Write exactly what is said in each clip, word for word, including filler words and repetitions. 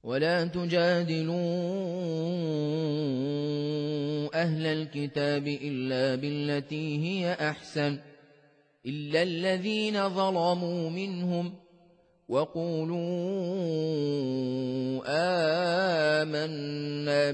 ولا تجادلوا أهل الكتاب إلا بالتي هي أحسن إلا الذين ظلموا منهم وقولوا آمنا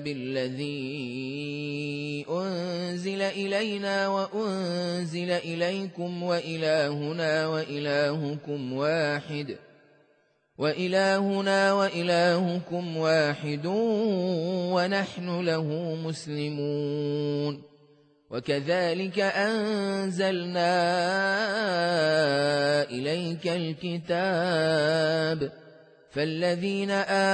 بالذي أنزل إلينا وأنزل إليكم وإلهنا وإلهكم واحد وإلهنا وإلهكم واحد ونحن له مسلمون وكذلك أنزلنا إليك الكتاب فالذين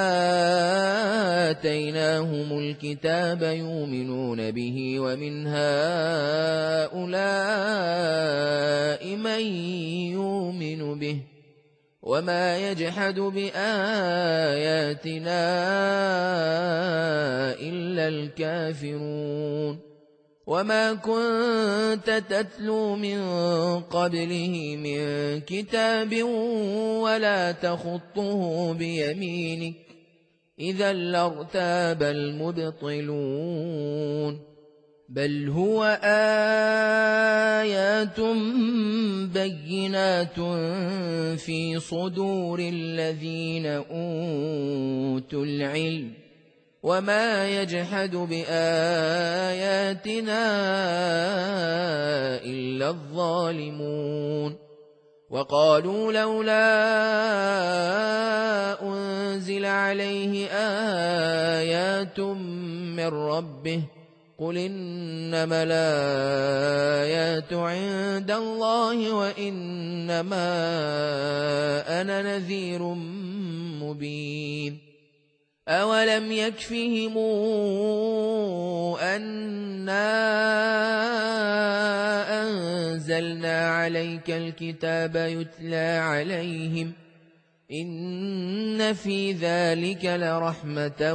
آتيناهم الكتاب يؤمنون به ومن هؤلاء من يؤمن به وما يجحد بآياتنا إلا الكافرون وما كنت تتلو من قبله من كتاب ولا تخطه بيمينك إذا لارتاب المبطلون بل هو آيات بينات في صدور الذين أوتوا العلم وما يجحد بآياتنا إلا الظالمون وقالوا لولا أنزل عليه آيات من ربه قل إنما الآيات عند الله وإنما أنا نذير مبين أولم يكفهم أنا أنزلنا عليك الكتاب يتلى عليهم إن في ذلك لرحمة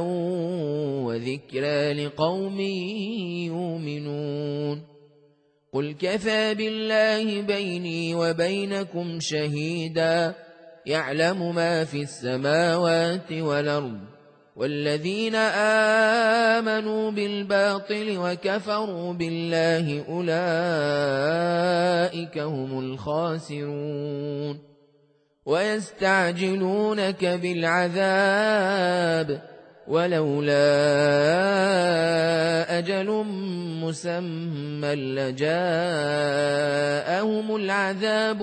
وذكرى لقوم يؤمنون قل كفى بالله بيني وبينكم شهيدا يعلم ما في السماوات والأرض والذين آمنوا بالباطل وكفروا بالله أولئك هم الخاسرون ويستعجلونك بالعذاب ولولا أجل مسمى لجاءهم العذاب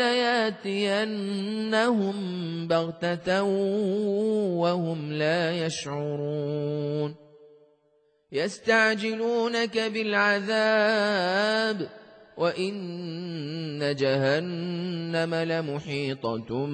ولياتينهم بغتة وهم لا يشعرون يستعجلونك بالعذاب وإن جهنم لمحيطة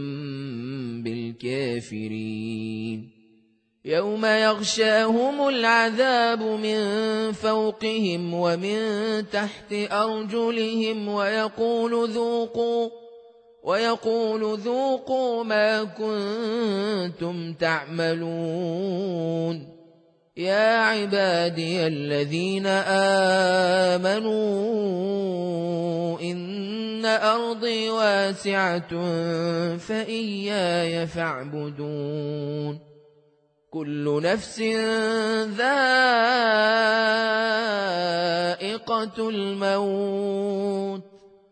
بالكافرين يوم يغشاهم العذاب من فوقهم ومن تحت أرجلهم ويقول ذوقوا ويقول ذوقوا ما كنتم تعملون يا عبادي الذين آمنوا إن أرضي واسعة فإياي فاعبدون كل نفس ذائقة الموت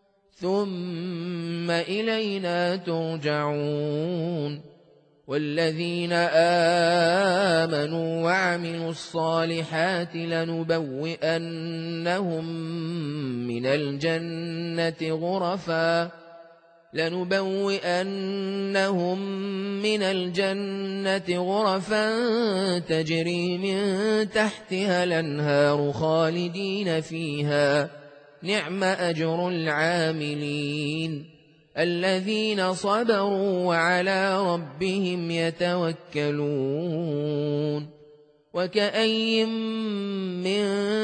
ثم إلينا ترجعون والذين آمنوا وعملوا الصالحات لنبوئنهم من الجنة غرفا لنبوئنهم من الجنة غرفا تجري من تحتها الأنهار خالدين فيها نعم أجر العاملين الذين صبروا وعلى ربهم يتوكلون وكأي من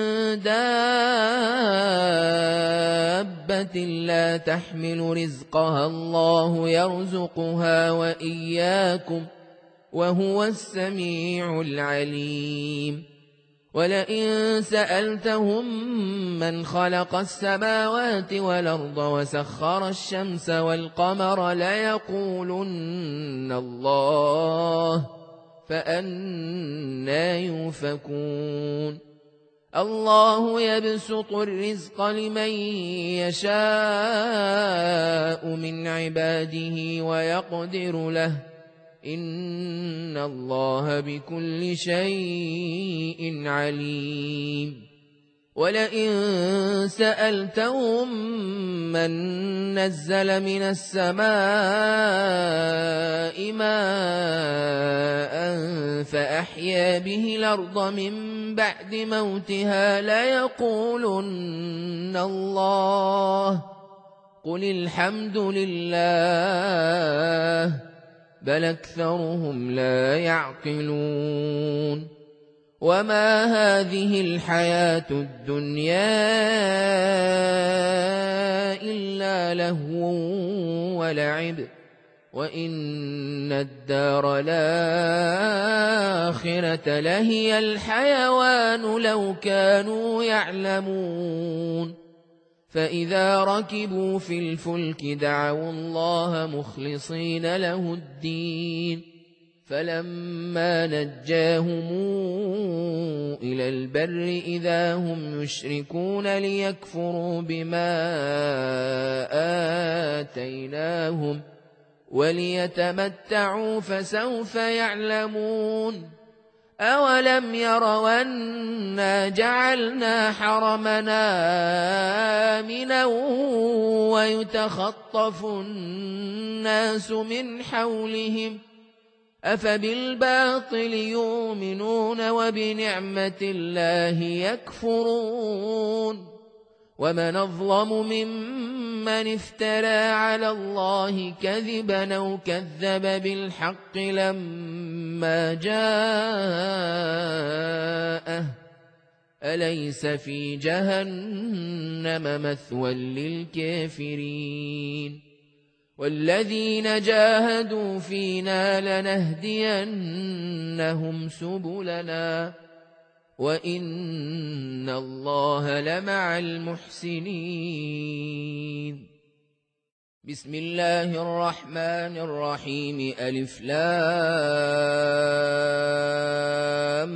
دابة لا تحمل رزقها الله يرزقها وإياكم وهو السميع العليم ولئن سألتهم من خلق السماوات والأرض وسخر الشمس والقمر ليقولن الله فأنى يؤفكون الله يبسط الرزق لمن يشاء من عباده ويقدر له إن الله بكل شيء عليم ولئن سألتهم من نزل من السماء ماء فأحيا به الأرض من بعد موتها ليقولن الله قل الحمد لله بل أكثرهم لا يعقلون وما هذه الحياة الدنيا إلا لهو ولعب وإن الدار الآخرة لهي الحيوان لو كانوا يعلمون فإذا ركبوا في الفلك دعوا الله مخلصين له الدين فلما نجاهم إلى البر إذا هم يشركون ليكفروا بما آتيناهم وليتمتعوا فسوف يعلمون أولم يروا أنا جعلنا حرمنا آمنا ويتخطف الناس من حولهم أفبالباطل يؤمنون وبنعمة الله يكفرون ومن أظلم ممن افترى على الله كذبا أو كذب بالحق لما جاءه أليس في جهنم مثوى للكافرين والذين جاهدوا فينا لنهدينهم سبلنا وإن الله لمع المحسنين بسم الله الرحمن الرحيم ألف لام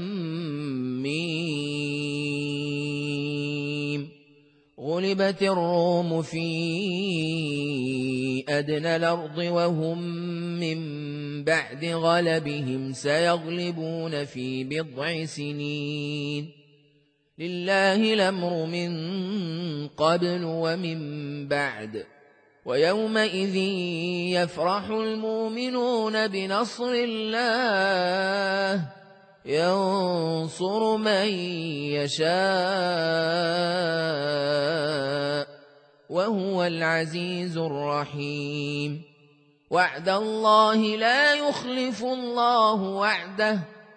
ميم غلبت الروم في أدنى الأرض وهم من بعد غلبهم سيغلبون في بضع سنين لله الأمر من قبل ومن بعد ويومئذ يفرح المؤمنون بنصر الله ينصر من يشاء وهو العزيز الرحيم وعد الله لا يخلف الله وعده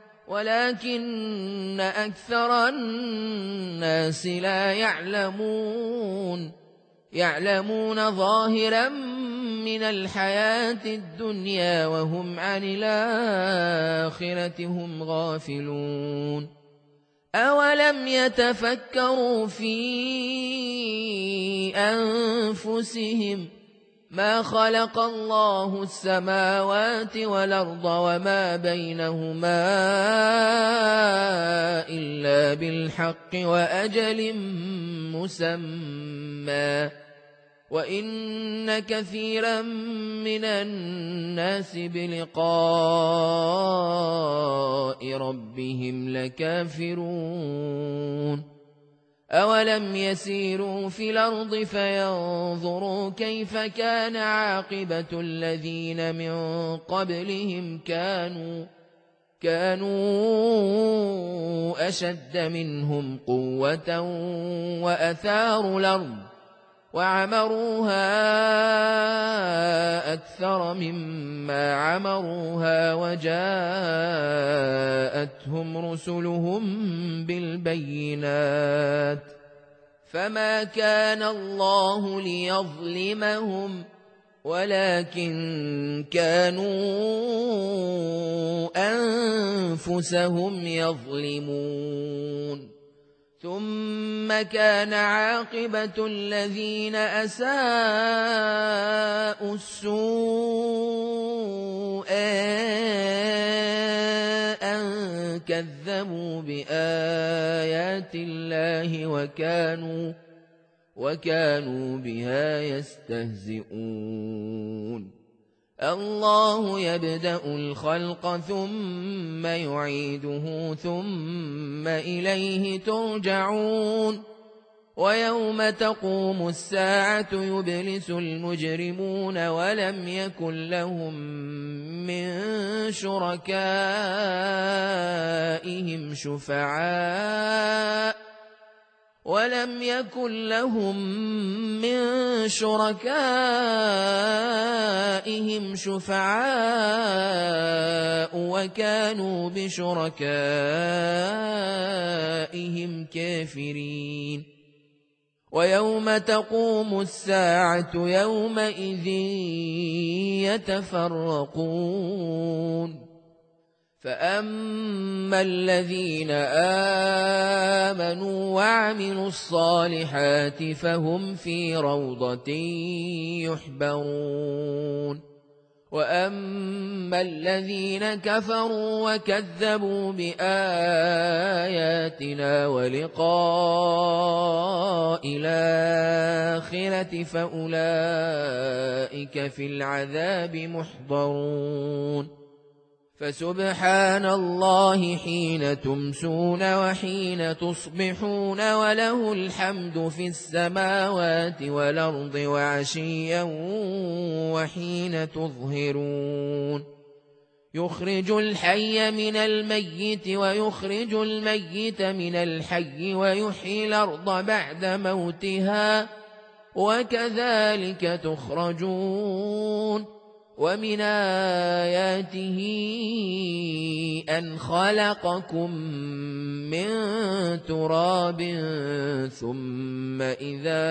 ولكن أكثر الناس لا يعلمون يعلمون ظاهرا من الحياة الدنيا وهم عن الآخرة هم غافلون أولم يتفكروا في أنفسهم ما خلق الله السماوات والأرض وما بينهما إلا بالحق وأجل مسمى وإن كثيرا من الناس بلقاء ربهم لكافرون أولم يسيروا في الأرض فينظروا كيف كان عاقبة الذين من قبلهم كانوا كانوا أشد منهم قوة وأثاروا الأرض وعمروها أكثر مما عمروها وجاءتهم رسلهم بالبينات فما كان الله ليظلمهم ولكن كانوا أنفسهم يظلمون ثم كان عاقبة الذين أساءوا السوء كذبوا بآيات الله وكانوا وكانوا بها يستهزئون الله يبدأ الخلق ثم يعيده ثم إليه ترجعون ويوم تقوم الساعة يبلس المجرمون ولم يكن لهم من شركائهم شفعاء ولم يكن لهم من شركائهم شفعاء وكانوا بشركائهم كافرين ويوم تقوم الساعة يومئذ يتفرقون فأما الذين آمنوا وعملوا الصالحات فهم في روضة يحبرون وأما الذين كفروا وكذبوا بآياتنا ولقاء الآخرة فأولئك في العذاب محضرون فسبحان الله حين تمسون وحين تصبحون وله الحمد في السماوات والأرض وعشيا وحين تظهرون يخرج الحي من الميت ويخرج الميت من الحي ويحيي الأرض بعد موتها وكذلك تخرجون ومن آياته أن خلقكم من تراب ثم إذا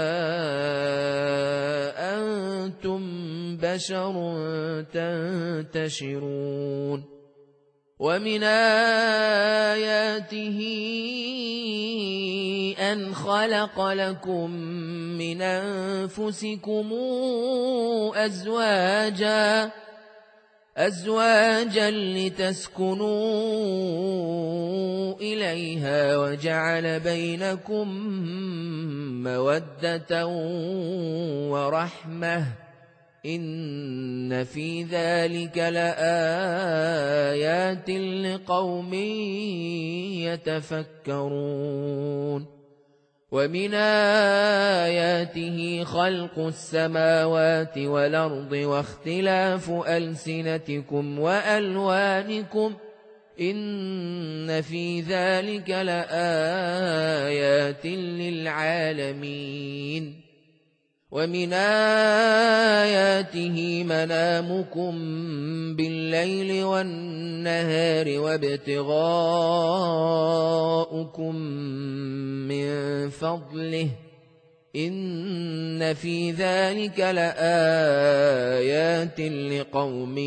أنتم بشر تنتشرون ومن آياته أن خلق لكم من أنفسكم أزواجا أزواجا لتسكنوا إليها وجعل بينكم مودة ورحمة إن في ذلك لآيات لقوم يتفكرون ومن آياته خلق السماوات والأرض واختلاف ألسنتكم وألوانكم إن في ذلك لآيات للعالمين ومن آياته منامكم بالليل والنهار وابتغاؤكم من فضله إن في ذلك لآيات لقوم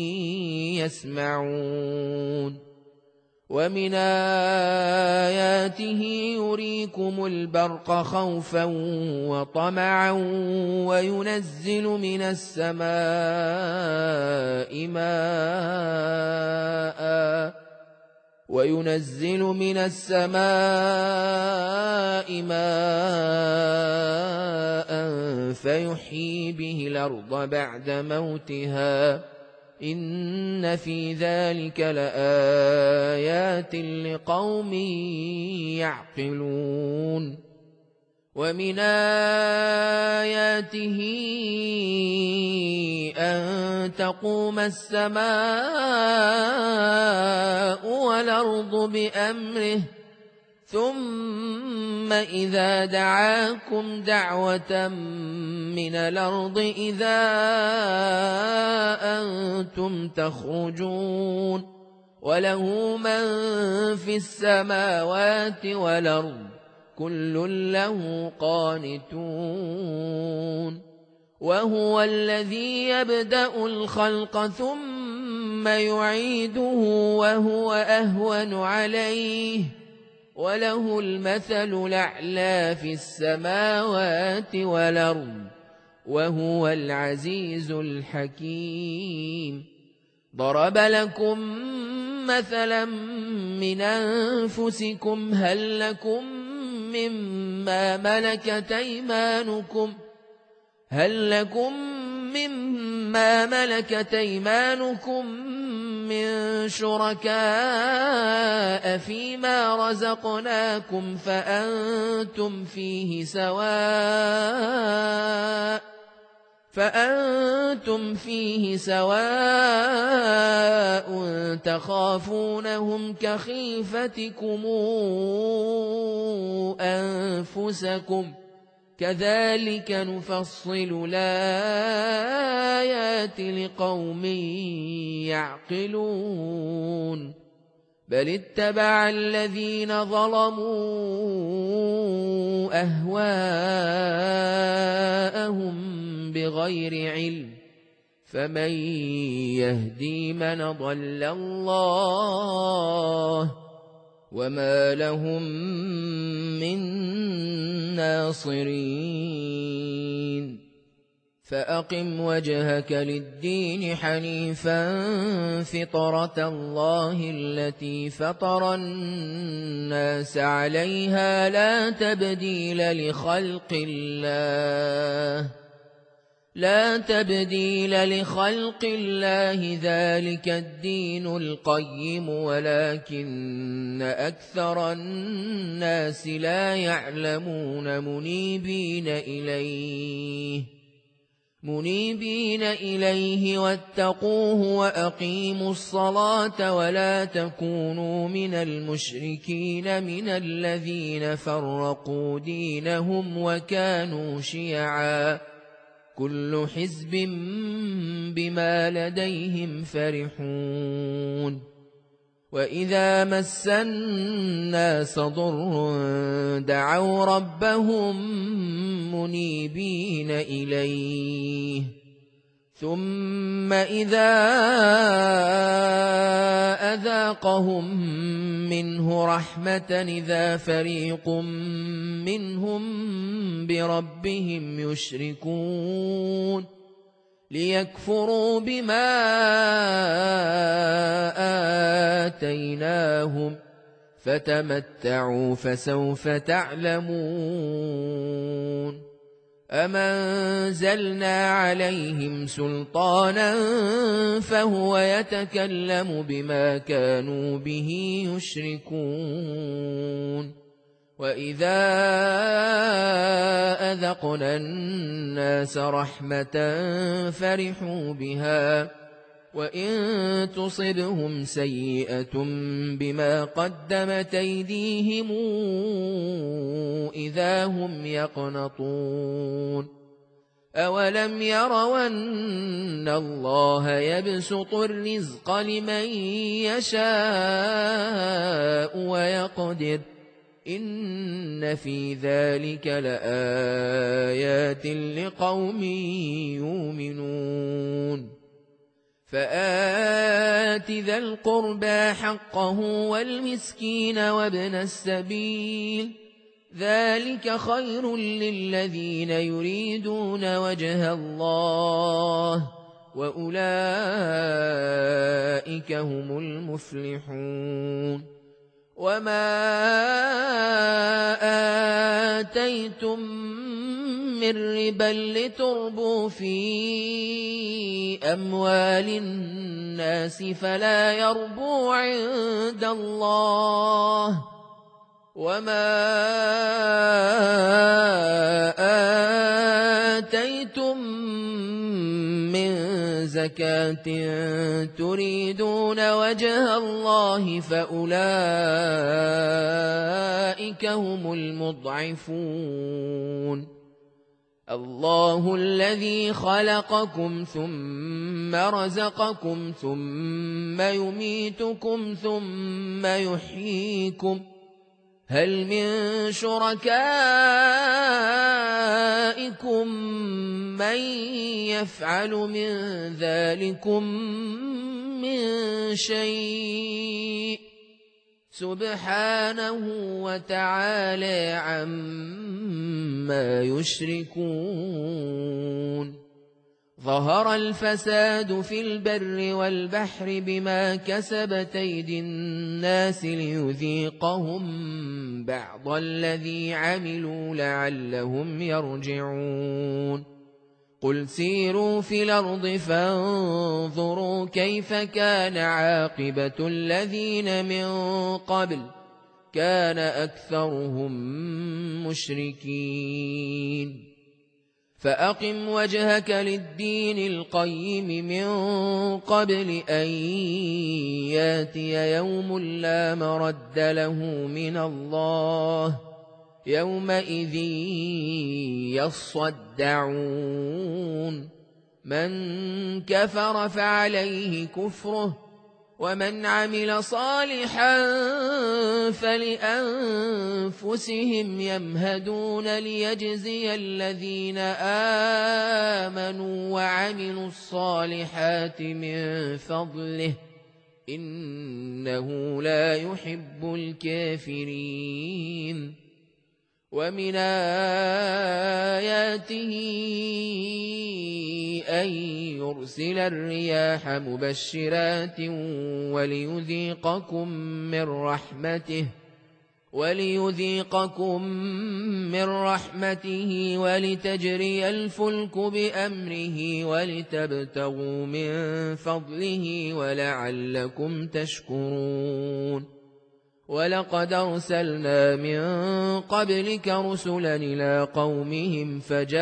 يسمعون ومن آياته يريكم البرق خوفا وطمعا وينزل من السماء ماء وينزل من السماء ماء فيحيي به الأرض بعد موتها إن في ذلك لآيات لقوم يعقلون ومن آياته أن تقوم السماء والأرض بأمره ثم إذا دعاكم دعوة من الأرض إذا أنتم تخرجون وله من في السماوات والأرض كل له قانتون وهو الذي يبدأ الخلق ثم يعيده وهو أهون عليه وله المثل الأعلى في السماوات والأرض وهو العزيز الحكيم ضرب لكم مثلا من أنفسكم هل لكم مما ملكت أيمانكم هل لكم مما ملكت أيمانكم من شركاء فيما رزقناكم فأنتم فيه سواء فأنتم فيه سواء تخافونهم كخيفتكم أنفسكم كذلك نفصل الآيات لقوم يعقلون بل اتبع الذين ظلموا أهواءهم بغير علم فمن يهدي من ضل الله وما لهم من ناصرين فأقم وجهك للدين حنيفا فطرة الله التي فطر الناس عليها لا تبديل لخلق الله لا تبديل لخلق الله ذلك الدين القيم ولكن أكثر الناس لا يعلمون منيبين إليه منيبين إليه واتقوه وأقيموا الصلاة ولا تكونوا من المشركين من الذين فرقوا دينهم وكانوا شيعا كل حزب بما لديهم فرحون وإذا مس الناس ضر دعوا ربهم منيبين إليه ثم إذا أذاقهم منه رحمة إذا فريق منهم بربهم يشركون ليكفروا بما آتيناهم فتمتعوا فسوف تعلمون أم أنزلنا عليهم سلطانا فهو يتكلم بما كانوا به يشركون وإذا أذقنا الناس رحمة فرحوا بها وإن تصبهم سيئة بما قدمت أيديهم إذا هم يقنطون أولم يروا أن الله يبسط الرزق لمن يشاء ويقدر إن في ذلك لآيات لقوم يؤمنون فآت ذا القربى حقه والمسكين وابن السبيل ذلك خير للذين يريدون وجه الله وأولئك هم المفلحون وما آتيتم من ربا لتربوا في أموال الناس فلا يربو عند الله وما آتيتم من زكاة تريدون وجه الله فأولئك هم المضعفون الله الذي خلقكم ثم رزقكم ثم يميتكم ثم يحييكم هل من شركائكم من يفعل من ذلكم من شيء سبحانه وتعالى عما يشركون ظهر الفساد في البر والبحر بما كسبت أيدي الناس ليذيقهم بعض الذي عملوا لعلهم يرجعون قل سيروا في الأرض فانظروا كيف كان عاقبة الذين من قبل كان أكثرهم مشركين فأقم وجهك للدين القيم من قبل أن ياتي يوم لا مرد له من الله يومئذ يصدعون من كفر فعليه كفره ومن عمل صالحا فلأنفسهم يمهدون ليجزي الذين آمنوا وعملوا الصالحات من فضله إنه لا يحب الكافرين ومن آياته أن يرسل الرياح مبشرات وليذيقكم من رحمته وليذيقكم من رحمته ولتجري الفلك بأمره ولتبتغوا من فضله ولعلكم تشكرون ولقد أرسلنا من قبلك رسلا إلى قومهم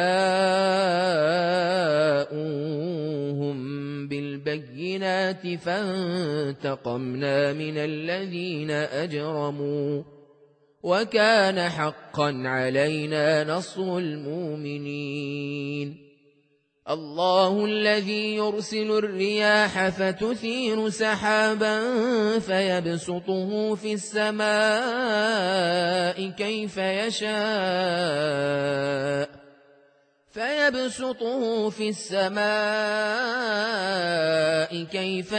فجاءوهم بالبينات فانتقمنا من الذين أجرموا وكان حقا علينا نصر المؤمنين الله الذي يرسل الرياح فتثير سحابا فيبسطه في السماء كيف يشاء فيبسطه في السماء كيف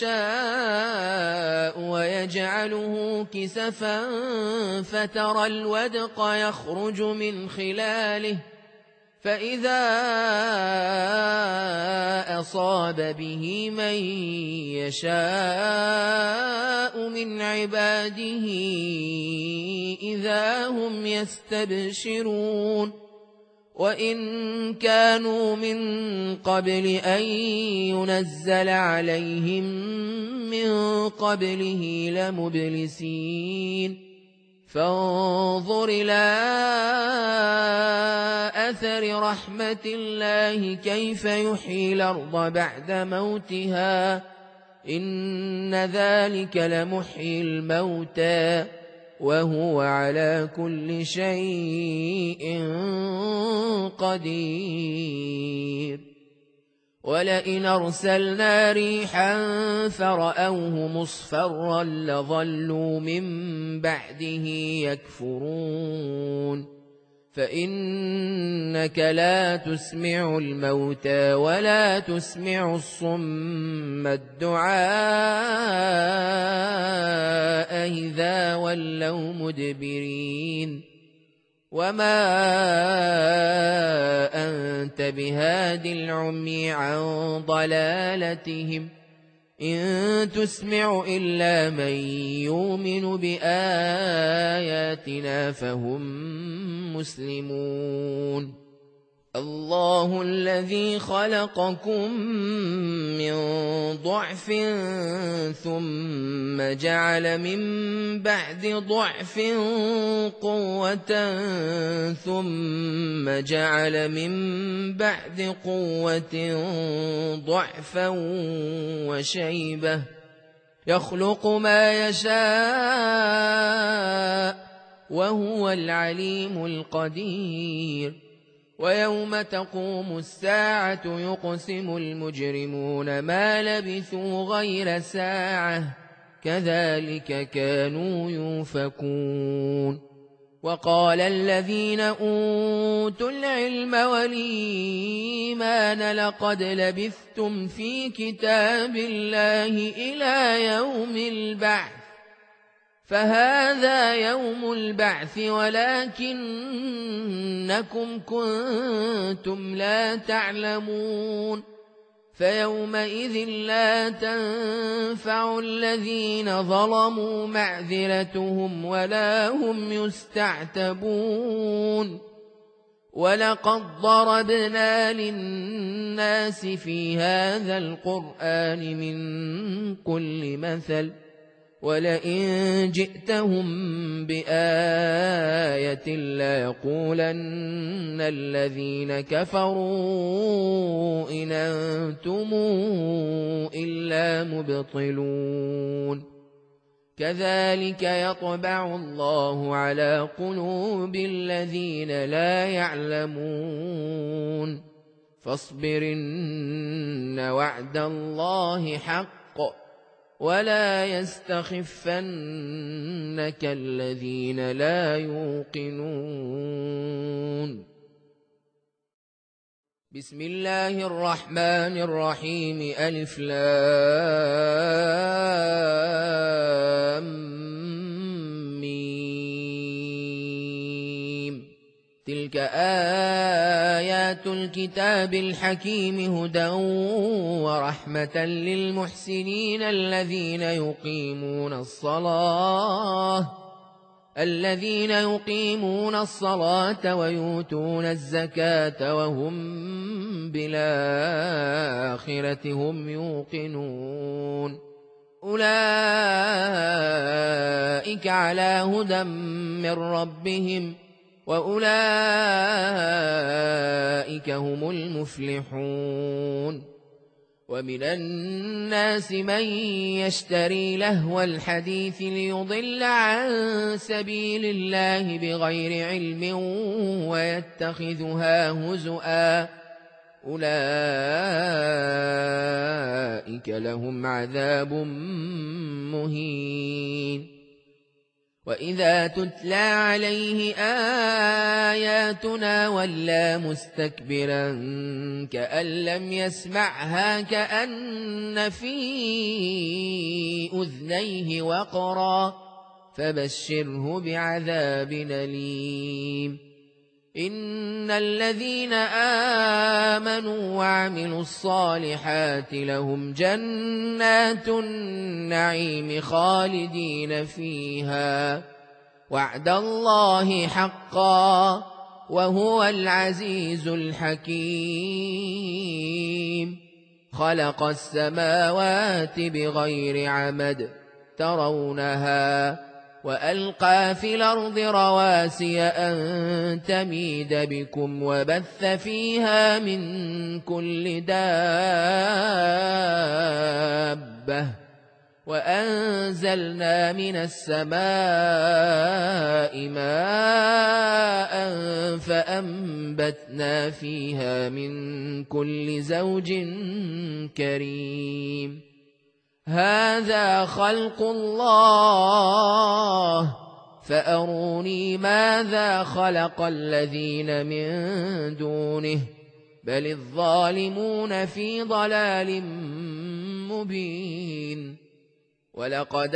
يشاء ويجعله كسفا فترى الودق يخرج من خلاله فإذا أصاب به من يشاء من عباده إذا هم يستبشرون وإن كانوا من قبل أن ينزل عليهم من قبله لمبلسين فانظر إلى أثر رحمة الله كيف يحيي الأرض بعد موتها إن ذلك لمحيي الموتى وهو على كل شيء قدير ولئن أرسلنا ريحا فرأوه مصفرا لظلوا من بعده يكفرون فإنك لا تسمع الموتى ولا تسمع الصم الدعاء إذا ولوا مدبرين وما أنت بهاد العمي عن ضلالتهم إن تسمع إلا من يؤمن بآياتنا فهم مسلمون الله الذي خلقكم من ضعف ثم جعل من بعد ضعف قوة ثم جعل من بعد قوة ضعفا وشيبة يخلق ما يشاء وهو العليم القدير ويوم تقوم الساعة يقسم المجرمون ما لبثوا غير ساعة كذلك كانوا يؤفكون وقال الذين أوتوا العلم والإيمان لقد لبثتم في كتاب الله إلى يوم البعث فهذا يوم البعث ولكنكم كنتم لا تعلمون فيومئذ لا تنفع الذين ظلموا معذرتهم ولا هم يستعتبون ولقد ضربنا للناس في هذا القرآن من كل مثل ولئن جئتهم بآية ليقولن الذين كفروا إن أنتم إلا مبطلون كذلك يطبع الله على قلوب الذين لا يعلمون فاصبرن وعد الله حق ولا يستخفنك الذين لا يوقنون بسم الله الرحمن الرحيم ألف لام ميم تلك آيات الكتاب الحكيم هدى ورحمة للمحسنين الذين يقيمون الصلاة الذين يقيمون الصلاة ويؤتون الزكاة وهم بالآخرة هم يوقنون أولئك على هدى من ربهم وأولئك هم المفلحون ومن الناس من يشتري لهو الحديث ليضل عن سبيل الله بغير علم ويتخذها هزؤا أولئك لهم عذاب مهين وإذا تتلى عليه آياتنا ولى مستكبرا كأن لم يسمعها كأن في أذنيه وقرا فبشره بعذاب أليم إن الذين آمنوا وعملوا الصالحات لهم جنات النعيم خالدين فيها وعد الله حقا وهو العزيز الحكيم خلق السماوات بغير عمد ترونها وألقى في الأرض رواسي أن تميد بكم وبث فيها من كل دابة وأنزلنا من السماء ماء فأنبتنا فيها من كل زوج كريم هذا خلق الله فأروني ماذا خلق الذين من دونه بل الظالمون في ضلال مبين ولقد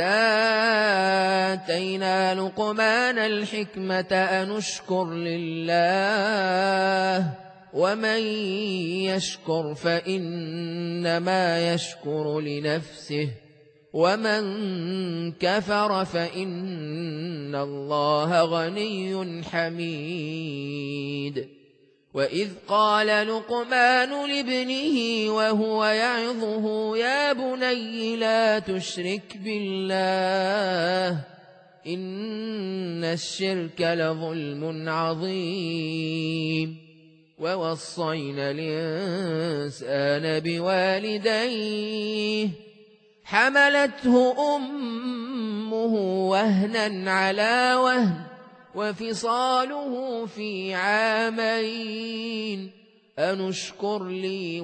آتينا لقمان الحكمة أن اشكر لله ومن يشكر فإنما يشكر لنفسه ومن كفر فإن الله غني حميد وإذ قال لقمان لابنه وهو يعظه يا بني لا تشرك بالله إن الشرك لظلم عظيم ووصينا الإنسان بوالديه حملته أمه وهنا على وهن وفصاله في عامين أن اشكر لي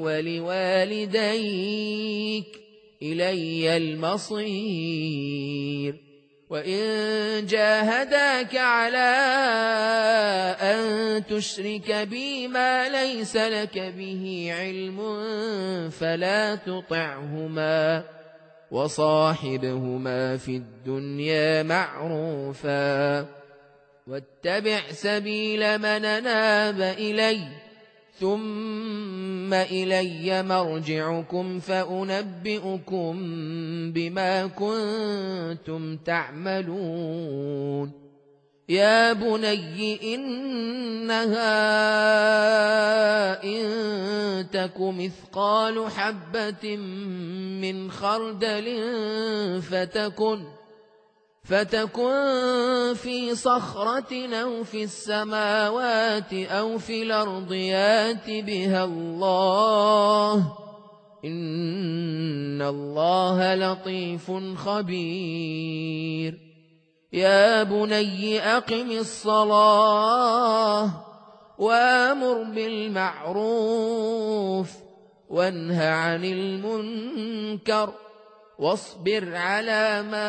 ولوالديك إلي المصير وإن جاهداك على أن تشرك بي ما ليس لك به علم فلا تطعهما وصاحبهما في الدنيا معروفا واتبع سبيل من أناب إلي ثم إلي مرجعكم فأنبئكم بما كنتم تعملون يا بني إنها إن تك مثقال حبة من خردل فتكن فتكن في صخرة أو في السماوات أو في الأرض يات بها الله إن الله لطيف خبير يا بني أقم الصلاة وأمر بالمعروف وانه عن المنكر واصبر على ما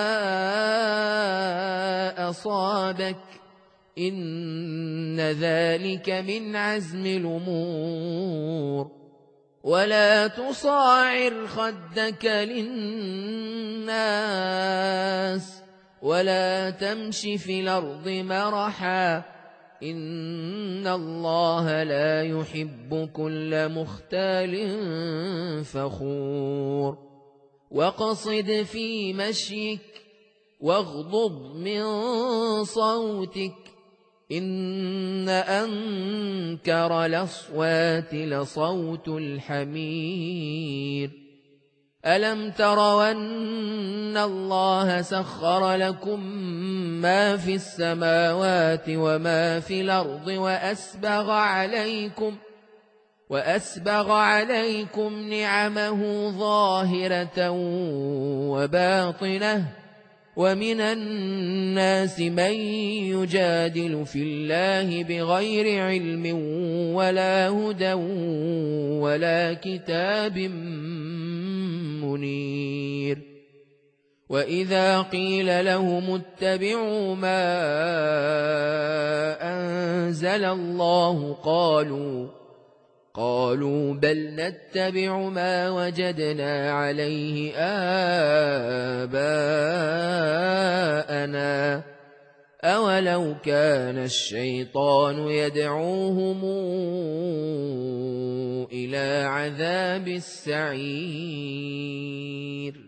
أصابك إن ذلك من عزم الأمور ولا تصاعر خدك للناس ولا تمش في الأرض مرحا إن الله لا يحب كل مختال فخور واقصد في مشيك واغضض من صوتك إن أنكر الأصوات لصوت الحمير ألم تروا أن الله سخر لكم ما في السماوات وما في الأرض وأسبغ عليكم وأسبغ عليكم نعمه ظاهرة وباطنة ومن الناس من يجادل في الله بغير علم ولا هدى ولا كتاب منير وإذا قيل لهم اتبعوا ما أنزل الله قالوا قالوا بل نتبع ما وجدنا عليه آباءنا أولو كان الشيطان يدعوهم إلى عذاب السعير